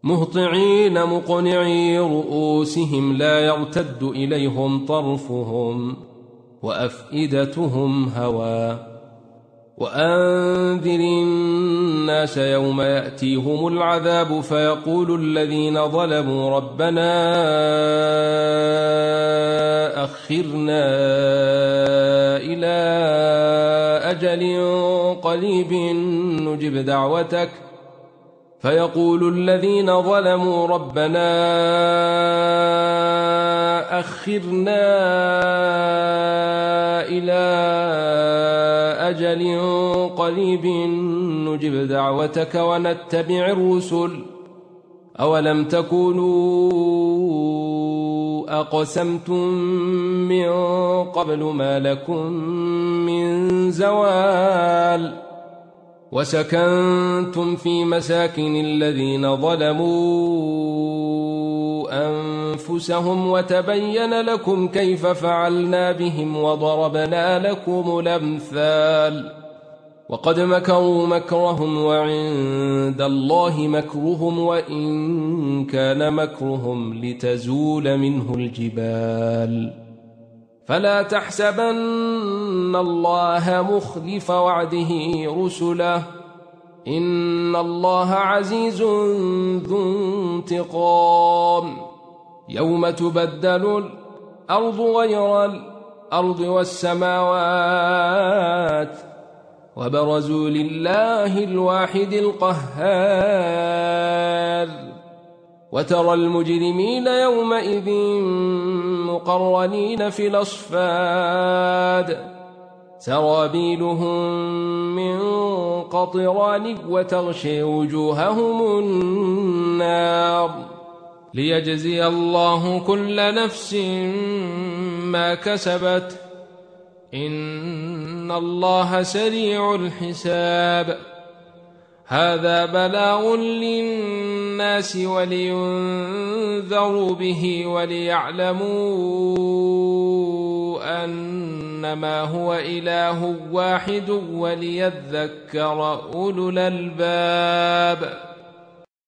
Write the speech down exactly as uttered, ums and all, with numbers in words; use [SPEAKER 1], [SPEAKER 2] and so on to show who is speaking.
[SPEAKER 1] مهطعين مقنعي رؤوسهم لا يرتد إليهم طرفهم وأفئدتهم هوى وأنذر الناس يوم يأتيهم العذاب فيقول الذين ظلموا ربنا أخرنا إلى أجل قريب نجب دعوتك فيقول الذين ظلموا ربنا أخرنا إلى أجل قريب نجب دعوتك ونتبع الرسل أولم تكونوا أقسمتم من قبل ما لكم من زوال وسكنتم في مساكن الذين ظلموا أنفسهم وتبين لكم كيف فعلنا بهم وضربنا لكم الأمثال وقد مكروا مكرهم وعند الله مكرهم وإن كان مكرهم لتزول منه الجبال فلا تحسبن الله مخلف وعده رسله إن الله عزيز ذو انتقام يوم تبدل الأرض غير الأرض والسماوات وبرزوا لله الواحد القهار وترى المجرمين يومئذ مقرنين في الأصفاد سرابيلهم من قطران وتغشي وجوههم النار ليجزي الله كل نفس ما كسبت إن الله سريع الحساب هذا بلاغ للناس ولينذروا به وليعلموا أنما هو إله واحد وليذكر أولو الألباب.